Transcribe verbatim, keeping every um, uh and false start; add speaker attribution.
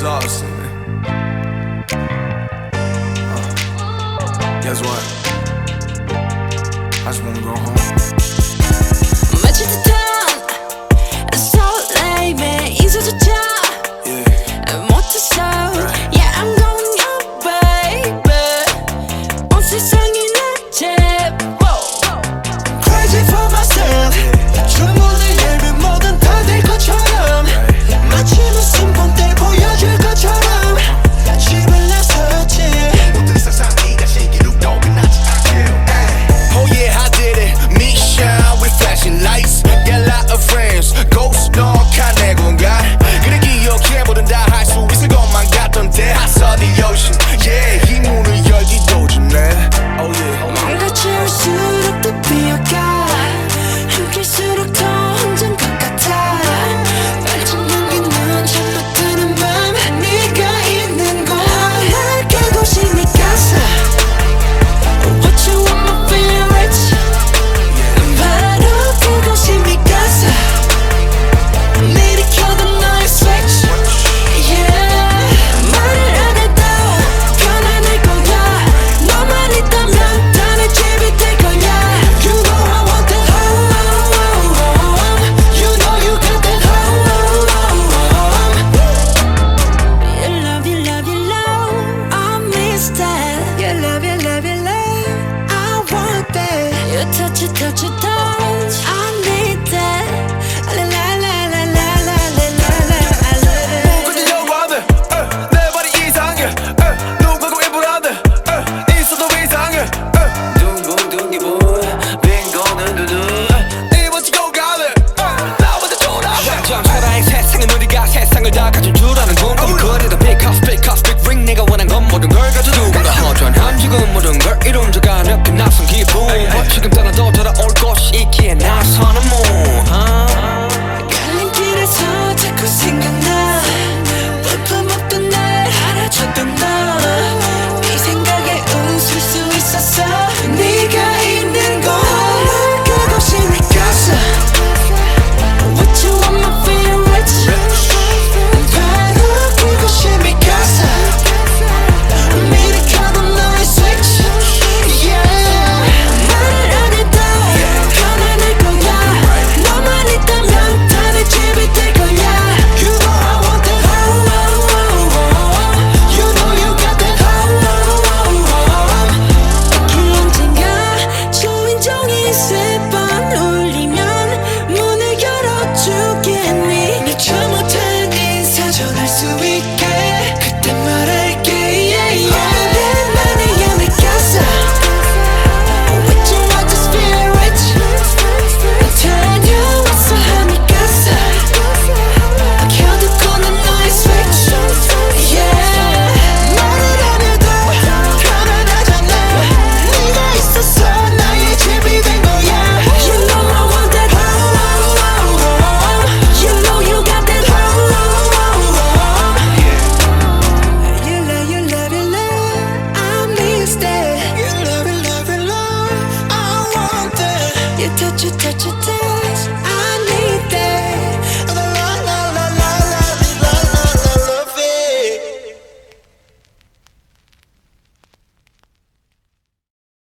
Speaker 1: exhausting, man. Uh, guess what? I just wanna go home.
Speaker 2: 마치 듯한 설렘에 잊어조차 못했어. Yeah, I'm going home, baby. 온 세상이 내 집.
Speaker 3: Crazy for myself. 주문을 열면 뭐든 다 될 것처럼, 마치 무슨 본때 보여줄 것처럼 집을 나섰지. 모든 세상이가 신기루도 끝나지 않게.
Speaker 4: Oh yeah, I did it. Me shine with flashing lights. Got a lot of friends. Ghost 너가 내 공간. 그래 기억해 뭐든 다 할 수 있을 것만 같던데. I saw the ocean. Yeah, 이 문을 열기도 전에. Oh yeah.
Speaker 2: 뭔가 채울수록 더 비어가. 함께일수록 더 혼자인 것 같아. 빨리 넘기는 잠 못 드는 밤 네가 있는 곳. 날 깨고심이 가서 What you want my favorites. 바로 그곳이 가서 미리 켜둔 너의 switch. Yeah, 말을 안 해도 편안할 거야. 너만 있다면 다 내 집이 될 거야.
Speaker 3: You know I want that home. You know you got that home.
Speaker 2: You love, you love, you love. I miss that. You love, you love, you love. I want that. You touch it, touch it, touch. I need that. La la la la la la la la la. I love it.
Speaker 4: 꾸짖려고 하네. 내 발이 이상해. 누구고 일부러네. 있어도 이상해. 둥근둥이 보여. 빈 거는 두두. 입어지고 가네. 나 먼저 돌아. 완전 초라한 세상은 우리가 세상을 다 가진 줄 아는 건 그래도 big house big house big ring 내가 원한 건 모든 걸 가져도 뭔가 허전한 지금 모든 걸 이룬 적 아는 그 낯선 기분. 뭐 지금 떠나도 돌아올 곳이 있기에 나서는 몸.
Speaker 2: 갈림길에서 자꾸 생각나. 볼품없던 날 알아줬던 너. 네 생각에 웃을 수 있었어. 네가 있는 곳. 그곳이 내 가서 What you want my favorites. 바로 그곳이 내 가서 미리 켜둔 너의 switch. Yeah, 말을 안 해도 편안할 거야. 너만 있다면 다 내 집이 될 거야.
Speaker 3: You know I want that home. You know you got that home.
Speaker 2: 그 언젠가 초인종이 세 번 울리면 문을 열어주겠니.
Speaker 3: 미처 못한 인사 전할 수 있게 그때 말할게. Yeah, yeah.
Speaker 2: 오랜만이야 내 가서 What you want this spirit. 다녀왔어 하니 가서 켜두고는 너의 switch. Yeah,
Speaker 3: 말을 안 해도 편안하잖아. 네가 있어서 나의 집이 된 거야.
Speaker 2: you know I want that home. You know you got that home. You love, you love, you love. I miss that.
Speaker 3: You love it, love it, love. I want that.
Speaker 2: You touch it, touch it, touch.